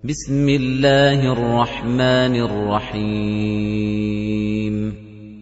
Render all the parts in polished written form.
بسم الله الرحمن الرحيم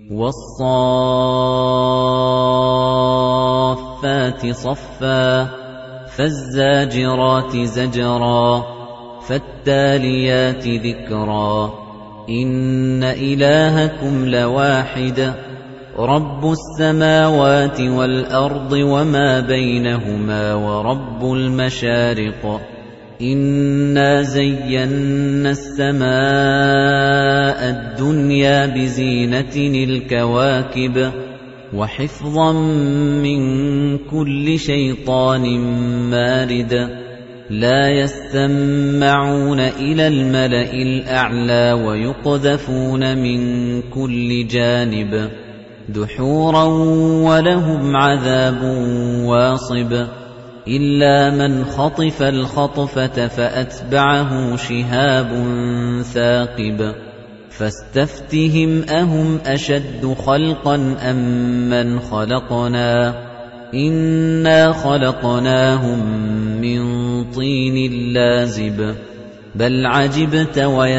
والصافات صفا فالزاجرات زجرا فالتاليات ذكرا إن إلهكم لواحد رب السماوات والأرض وما بينهما ورب المشارق إنا زينا السماء الدنيا بزينة الكواكب وحفظا من كل شيطان مارد لا يستمعون إلى الملأ الأعلى ويقذفون من كل جانب دحورا ولهم عذاب واصب إلا من خطف الخطفة فأتبعه شهاب ثاقب فاستفتهم أهم أشد خلقا أم من خلقنا إنا خلقناهم من طين لازب بل عجبت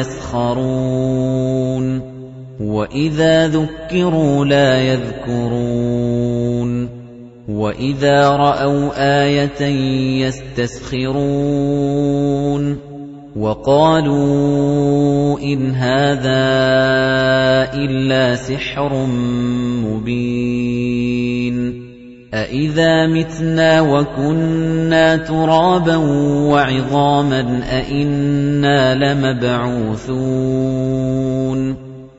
ويسخرون وإذا ذكروا لا يذكرون وَإِذَا رَأَوْا آيَةً يَسْتَسْخِرُونَ وَقَالُوا إِنْ هَذَا إِلَّا سِحْرٌ مُبِينٌ أَإِذَا مِتْنَا وَكُنَّا تُرَابًا وَعِظَامًا أَإِنَّا لَمَبْعُوثُونَ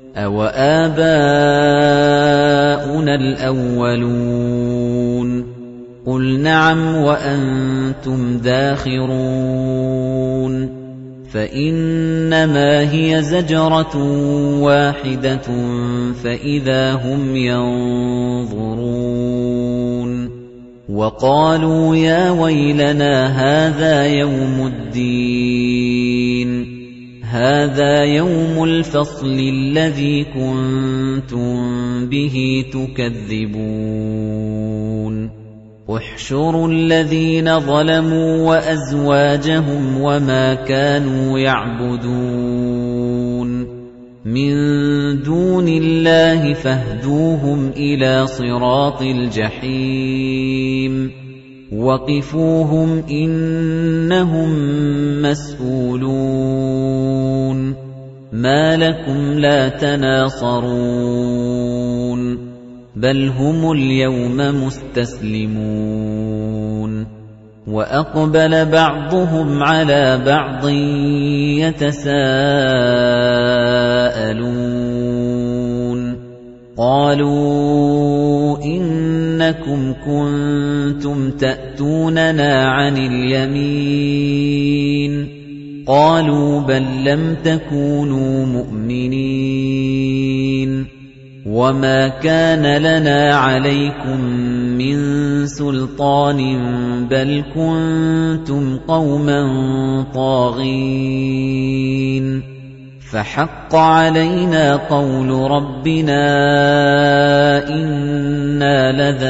أَوَآبَاؤُنَا الْأَوَّلُونَ قُلْ نَعَمْ وَأَنْتُمْ دَاخِرُونَ فَإِنَّمَا هِيَ زَجْرَةٌ وَاحِدَةٌ فَإِذَا هُمْ يَنظُرُونَ وَقَالُوا يَا وَيْلَنَا هَذَا يَوْمُ الدِّينِ هَذَا يَوْمُ الْفَصْلِ الَّذِي كُنتُم بِهِ تُكَذِّبُونَ احْشُرُوا الَّذِينَ ظَلَمُوا وَأَزْوَاجَهُمْ وَمَا كَانُوا يَعْبُدُونَ مِن دُونِ اللَّهِ فَاهْدُوهُمْ إِلَى صِرَاطِ الْجَحِيمِ وَقِفُوهُمْ إِنَّهُمْ مَسْئُولُونَ مَا لَكُمْ لَا تَنَاصَرُونَ بَلْ هُمُ الْيَوْمَ مُسْتَسْلِمُونَ وَأَقْبَلَ بَعْضُهُمْ عَلَى بَعْضٍ يَتَسَاءَلُونَ قَالُوا إِنَّكُمْ كُنتُمْ تَأْتُونَنَا عَنِ الْيَمِينِ قَالُوا بَل لَّمْ تَكُونُوا مُؤْمِنِينَ وَمَا كَانَ لَنَا عَلَيْكُمْ مِنْ سُلْطَانٍ بَلْ كُنتُمْ قَوْمًا طَاغِينَ فَحَقَّ عَلَيْنَا قَوْلُ رَبِّنَا إِنَّا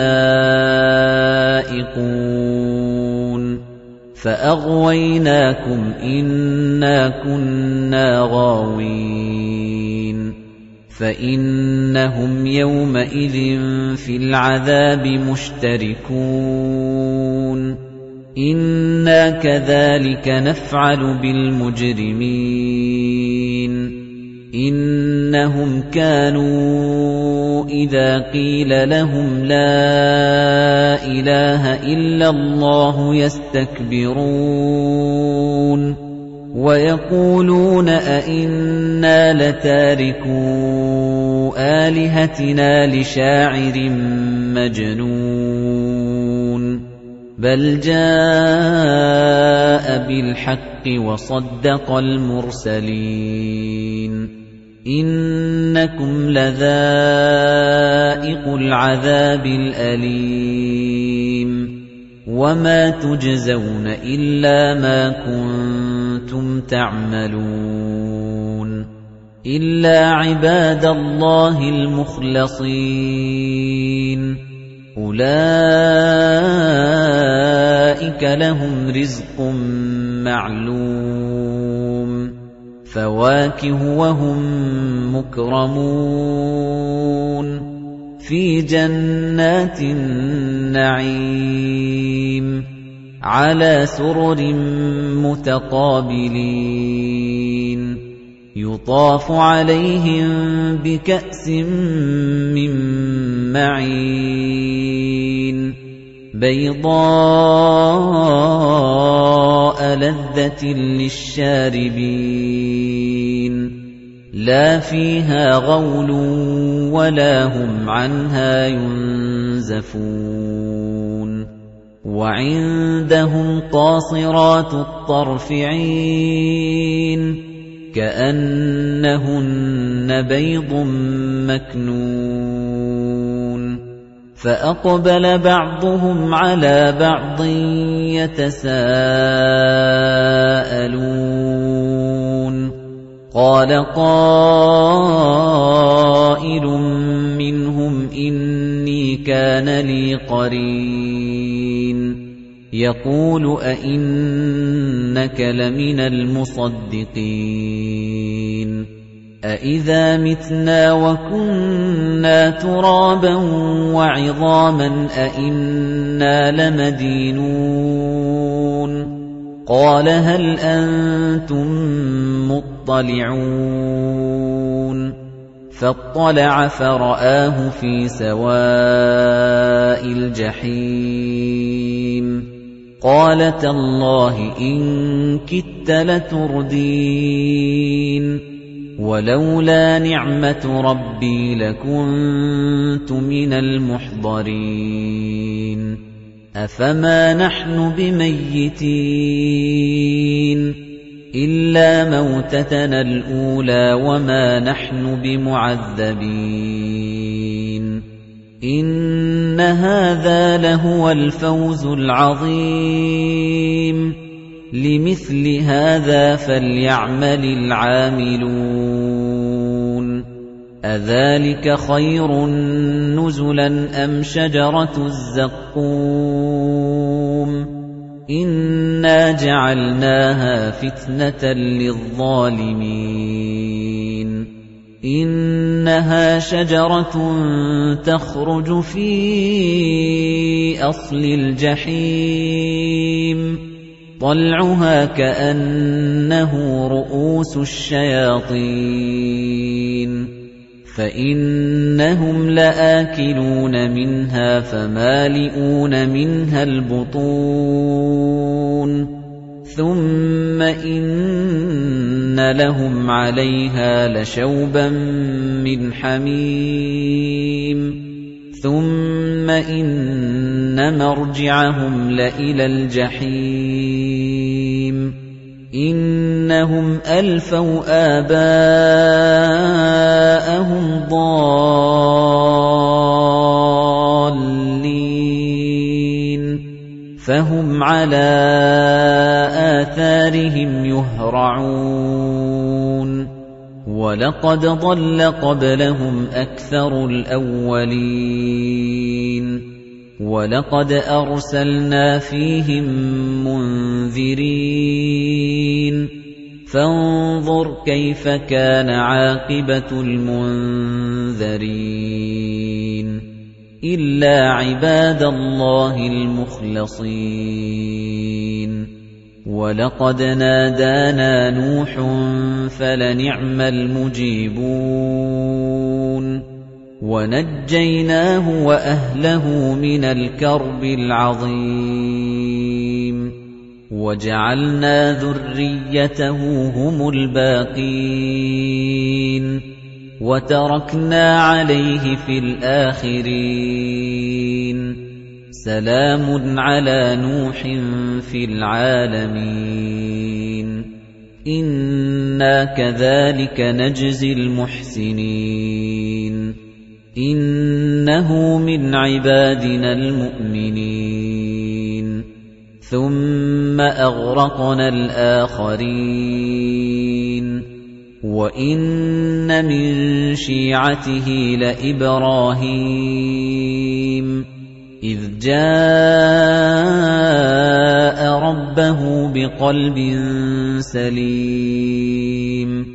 لَذَائِقُونَ فَأَغْوَيْنَاكُمْ إِنَّا كُنَّا غَاوِينَ فَإِنَّهُمْ يَوْمَئِذٍ فِي الْعَذَابِ مُشْتَرِكُونَ إِنَّا كَذَلِكَ نَفْعَلُ بِالْمُجْرِمِينَ إِنَّهُمْ كَانُوا إِذَا قِيلَ لَهُمْ لَا إِلَٰهَ إِلَّا اللَّهُ يَسْتَكْبِرُونَ وَيَقُولُونَ أَإِنَّا لَتَارِكُو آلِهَتِنَا لِشَاعِرٍ مَّجْنُونٍ بَلْ جَاءَ بِالْحَقِّ وَصَدَّقَ الْمُرْسَلِينَ إِنَّكُمْ لَذَائِقُو الْعَذَابِ الْأَلِيمِ وَمَا تُجْزَوْنَ إِلَّا مَا كُنتُمْ تَعْمَلُونَ إِلَّا عِبَادَ اللَّهِ الْمُخْلَصِينَ أُولَئِكَ لَهُمْ رِزْقٌ مَّعْلُومٌ فواكه وهم مكرمون في جنات النعيم على سرر متقابلين يطاف عليهم بكأس من معين بيضاء لذة للشاربين لا فيها غول ولا هم عنها ينزفون وعندهم قاصرات الطرف عين كأنهن بيض مكنون فأقبل بعضهم على بعض يتساءلون قال قائل منهم إني كان لي قرين يقول أئنك لمن المصدقين أئذا متنا وكنا ترابا وعظاما أئنا لمدينون قال هل أنتم مطلعون فاطلع فرآه في سواء الجحيم قال تالله إن كدت لتردين ولولا نعمة ربي لكنت من المحضرين أفما نحن بميتين إلا موتتنا الأولى وما نحن بمعذبين إن هذا لهو الفوز العظيم لمثل هذا فليعمل العاملون أذلك خير نزلا أم شجرة الزقوم إنا جعلناها فتنة للظالمين إنها شجرة تخرج في أصل الجحيم طلعها كأنه رؤوس الشياطين فإنهم لآكلون منها فمالئون منها البطون ثم إن لهم عليها لشوبا من حميم ثم إن مرجعهم لإلى الجحيم إنهم ألفوا آباءهم ضالين فهم على آثارهم يهرعون وَلَقَدْ ضَلَّ قَبْلَهُمْ أَكْثَرُ الْأَوَّلِينَ وَلَقَدْ أَرْسَلْنَا فِيهِم مُنذِرِينَ فَانظُرْ كَيْفَ كَانَ عَاقِبَةُ الْمُنذَرِينَ إِلَّا عِبَادَ اللَّهِ الْمُخْلَصِينَ وَلَقَدْ نَادَانَا نُوحٌ فَلَنِعْمَ الْمُجِيبُونَ وَنَجَّيْنَاهُ وَأَهْلَهُ مِنَ الْكَرْبِ الْعَظِيمِ وَجَعَلْنَا ذُرِّيَّتَهُ هُمُ الْبَاقِينَ وَتَرَكْنَا عَلَيْهِ فِي الْآخِرِينَ سَلَامٌ عَلَى نُوحٍ فِي الْعَالَمِينَ إِنَّا كَذَلِكَ نَجْزِي الْمُحْسِنِينَ إِنَّهُ مِنْ عِبَادِنَا الْمُؤْمِنِينَ ثُمَّ أَغْرَقْنَا الْآخَرِينَ وَإِنَّ مِن شِيعَتِهِ لَإِبْرَاهِيمَ إِذْ جَاءَ رَبَّهُ بِقَلْبٍ سَلِيمٍ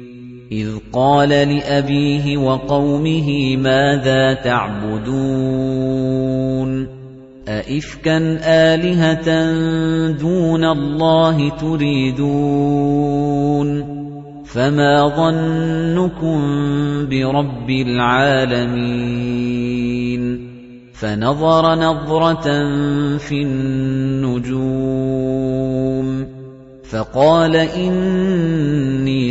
إذ قال لأبيه وقومه ماذا تعبدون أئفكا آلهة دون الله تريدون فما ظنكم برب العالمين فنظر نظرة في النجوم فقال إني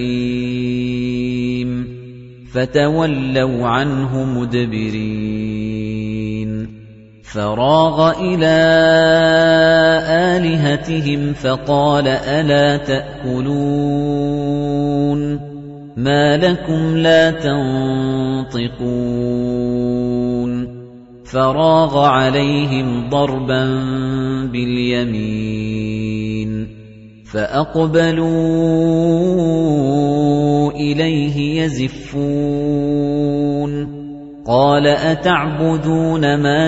سقيم فتولوا عنه مدبرين فراغ إلى آلهتهم فقال ألا تأكلون ما لكم لا تنطقون فراغ عليهم ضربا باليمين فأقبلوا إليه يزفون قال أتعبدون ما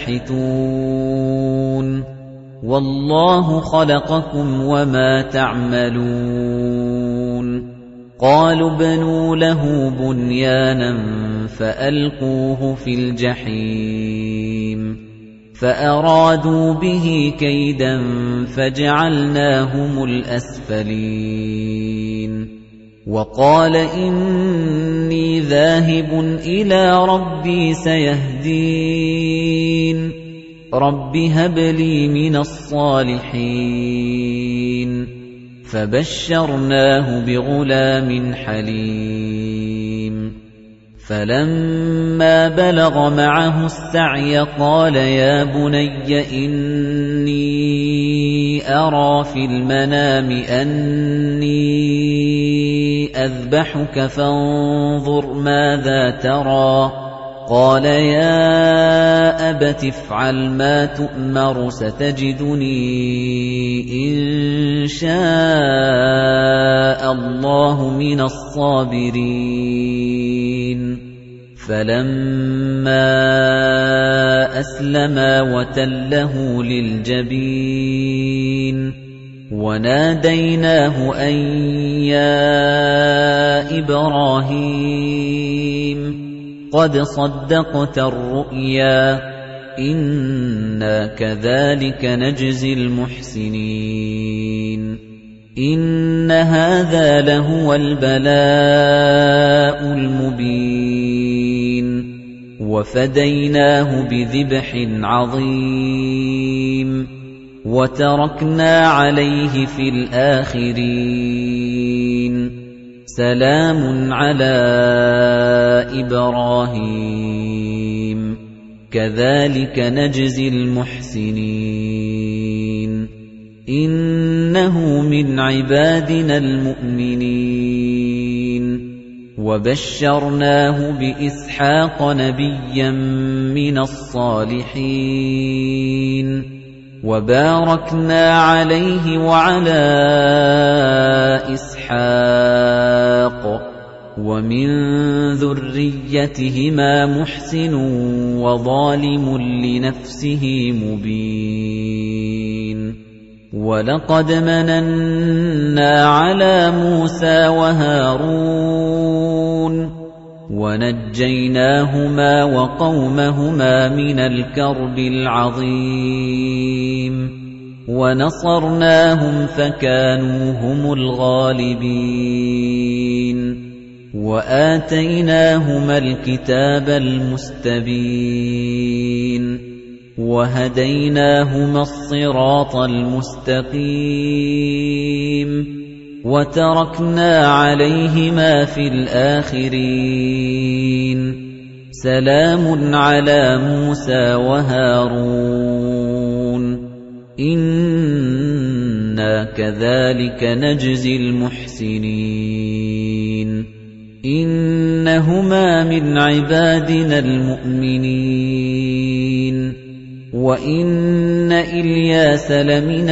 تنحتون والله خلقكم وما تعملون قالوا ابنوا له بنيانا فألقوه في الجحيم فأرادوا به كيدا فجعلناهم الأسفلين وقال إني ذاهب إلى ربي سيهدين رب هب لي من الصالحين فبشرناه بغلام حليم فلما بلغ معه السعي قال يا بني إني أرى في المنام أني أذبحك فانظر ماذا ترى قال يا أبت افعل ما تؤمر ستجدني إن شاء الله من الصابرين فلما أسلما وتله للجبين وناديناه أن يا إبراهيم قد صدقت الرؤيا إنا كذلك نجزي المحسنين إن هذا لهو البلاء المبين وفديناه بذبح عظيم وتركنا عليه في الآخرين سلام على إبراهيم كذلك نجزي المحسنين إنه من عبادنا المؤمنين وبشرناه بإسحاق نبيا من الصالحين وباركنا عليه وعلى إسحاق ومن ذريتهما محسن وظالم لنفسه مبين ولقد مننا على موسى وهارون ونجيناهما وقومهما من الكرب العظيم ونصرناهم فكانوا هم الغالبين وآتيناهما الكتاب المستبين وهديناهما الصراط المستقيم وتركنا عليهما في الآخرين سلام على موسى وهارون إنا كذلك نجزي المحسنين إنهما من عبادنا المؤمنين وإن إلياس لمن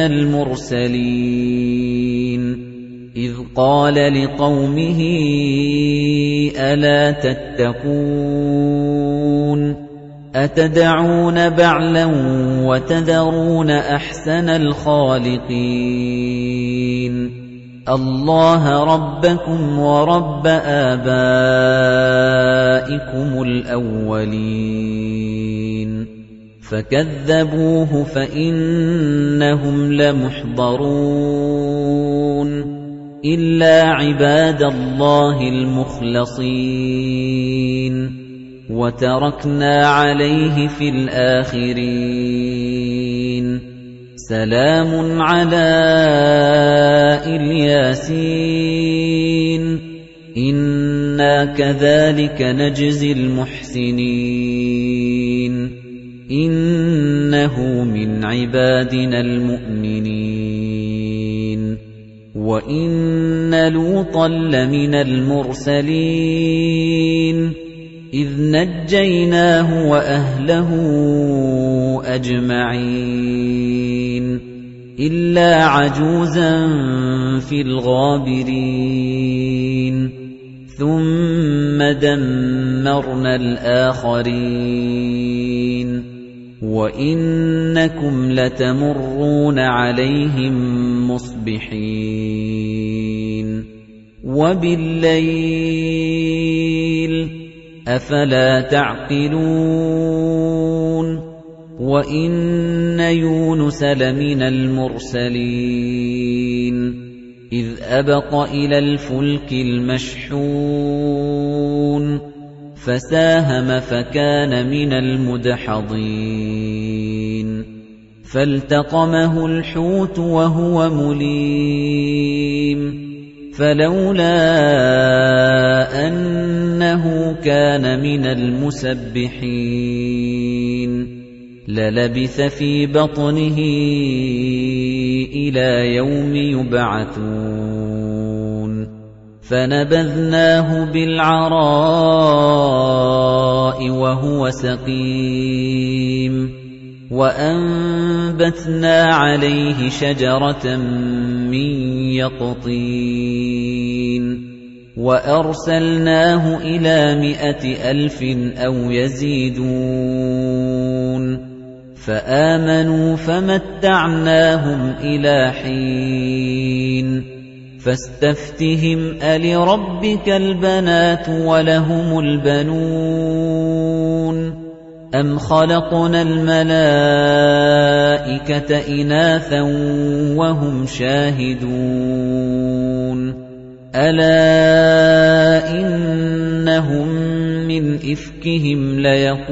المرسلين إذ قال لقومه ألا تتقون أتدعون بعلا وتذرون أحسن الخالقين اللَّهَ رَبَّكُمْ وَرَبَّ آبَائِكُمُ الْأَوَّلِينَ فَكَذَّبُوهُ فَإِنَّهُمْ لَمُحْضَرُونَ إِلَّا عِبَادَ اللَّهِ الْمُخْلَصِينَ وَتَرَكْنَا عَلَيْهِ فِي الْآخِرِينَ سَلَامٌ عَلَىٰ الْيَاسِينَ إِنَّا كَذَٰلِكَ نَجْزِي الْمُحْسِنِينَ إِنَّهُ مِنْ عِبَادِنَا الْمُؤْمِنِينَ وَإِنَّ لُوطًا لَّمِنَ الْمُرْسَلِينَ إِذْ نَجَّيْنَاهُ وَأَهْلَهُ أَجْمَعِينَ إِلَّا عَجُوزًا فِي الْغَابِرِينَ ثُمَّ دَمَّرْنَا الْآخَرِينَ وَإِنَّكُمْ لَتَمُرُّونَ عَلَيْهِم مُّصْبِحِينَ وَبِاللَّيْلِ أَفَلَا تَعْقِلُونَ وَإِنَّ يُونُسَ لَمِنَ الْمُرْسَلِينَ إِذْ أَبَقَ إِلَى الْفُلْكِ الْمَشْحُونِ فَسَاهَمَ فَكَانَ مِنَ الْمُدْحَضِينَ فَالْتَقَمَهُ الْحُوتُ وَهُوَ مُلِيمٌ فَلَوْلَا أَنَّهُ كَانَ مِنَ الْمُسَبِّحِينَ لَلَبِثَ فِي بَطْنِهِ إِلَى يَوْمِ يُبْعَثُونَ فَنَبَذْنَاهُ بِالْعَرَاءِ وَهُوَ سَقِيمٌ وَأَنبَتْنَا عَلَيْهِ شَجَرَةً مِّن يَقْطِينٍ وَأَرْسَلْنَاهُ إِلَىٰ 100,000 أَوْ يَزِيدُونَ فَآمَنُوا فَمَتَّعْنَاهُمْ إِلَىٰ حِينٍ فَاسْتَفْتِهِمْ أَلِرَبِّكَ الْبَنَاتُ وَلَهُمُ الْبَنُونَ أَمْ خَلَقْنَا الْمَلَائِكَةَ إِنَاثًا وَهُمْ شَاهِدُونَ أَلَا إِنَّهُمْ مِنْ إِفْكِهِمْ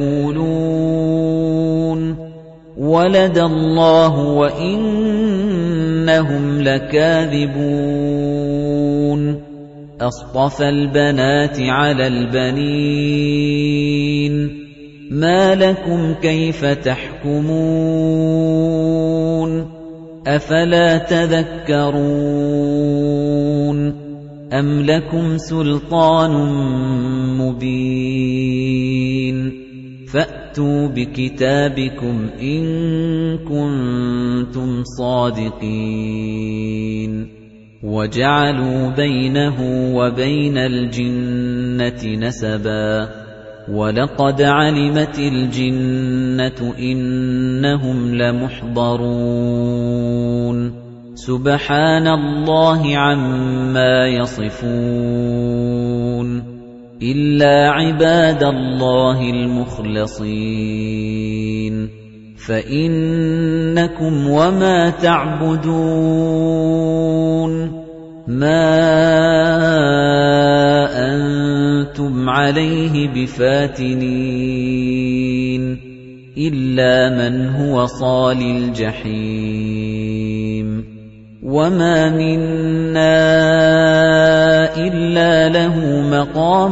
لَيَقُولُونَ وَلَدَ اللَّهُ وَإِنَّهُمْ لَكَاذِبُونَ أَصْطَفَى الْبَنَاتِ عَلَى الْبَنِينَ مَا لَكُمْ كَيْفَ تَحْكُمُونَ أَفَلَا تَذَكَّرُونَ أَمْ لَكُمْ سُلْطَانٌ مُّبِينٌ فَأْتُوا بِكِتَابِكُمْ إِن كُنتُمْ صَادِقِينَ وَجَعَلُوا بَيْنَهُ وَبَيْنَ الْجِنَّةِ نَسَبًا وَلَقَدْ عَلِمَتِ الْجِنَّةُ إِنَّهُمْ لَمُحْضَرُونَ سُبْحَانَ اللَّهِ عَمَّا يَصِفُونَ إِلَّا عِبَادَ اللَّهِ الْمُخْلَصِينَ فَإِنَّكُمْ وَمَا تَعْبُدُونَ مَا أَنتُمْ عَلَيْهِ بِفَاتِنِينَ إِلَّا مَنْ هُوَ صَالِ الْجَحِيمِ وَمَا مِنَّا إِلَّا لَهُ مَقَامٌ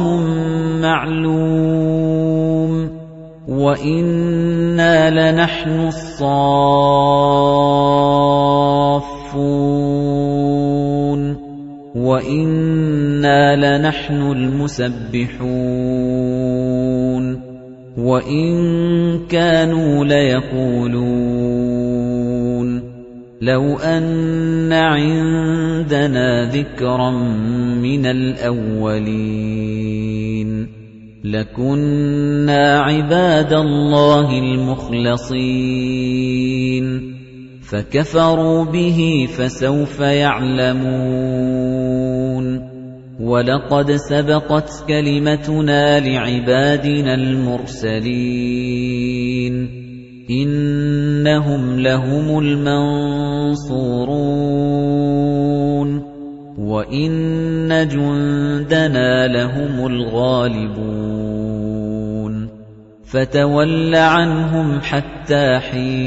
مَّعْلُومٌ وَإِنَّا لَنَحْنُ الصَّافُّونَ وَإِنَّا لَنَحْنُ الْمُسَبِّحُونَ وَإِن كَانُوا لَيَقُولُونَ لَوْ أَنَّ عِندَنَا ذِكْرًا مِّنَ الْأَوَّلِينَ لَكُنَّا عِبَادَ اللَّهِ الْمُخْلَصِينَ فَكَفَرُوا بِهِ فَسَوْفَ يَعْلَمُونَ وَلَقَدْ سَبَقَتْ كَلِمَتُنَا لِعِبَادِنَا الْمُرْسَلِينَ إِنَّهُمْ لَهُمُ الْمَنصُورُونَ وَإِنَّ جُندَنَا لَهُمُ الْغَالِبُونَ فَتَوَلَّ عَنْهُمْ حَتَّىٰ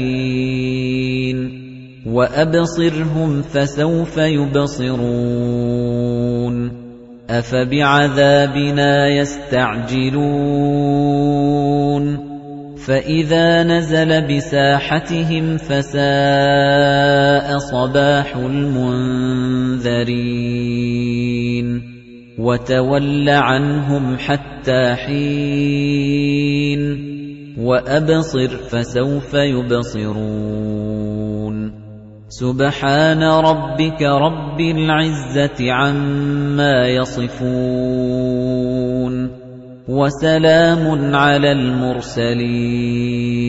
حِينٍ وَأَبْصِرْهُمْ فَسَوْفَ يُبْصِرُونَ أَفَبِعَذَابِنَا يَسْتَعْجِلُونَ فَإِذَا نَزَلَ بِسَاحَتِهِمْ فَسَاءَ صَبَاحُ الْمُنذَرِينَ وَتَوَلَّ عَنْهُمْ حَتَّىٰ حِينٍ وَأَبْصِرْ فَسَوْفَ يُبْصِرُونَ سُبْحَانَ رَبِّكَ رَبِّ الْعِزَّةِ عَمَّا يَصِفُونَ وَسَلَامٌ عَلَى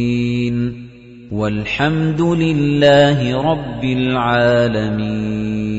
الْمُرْسَلِينَ وَالْحَمْدُ لِلَّهِ رَبِّ الْعَالَمِينَ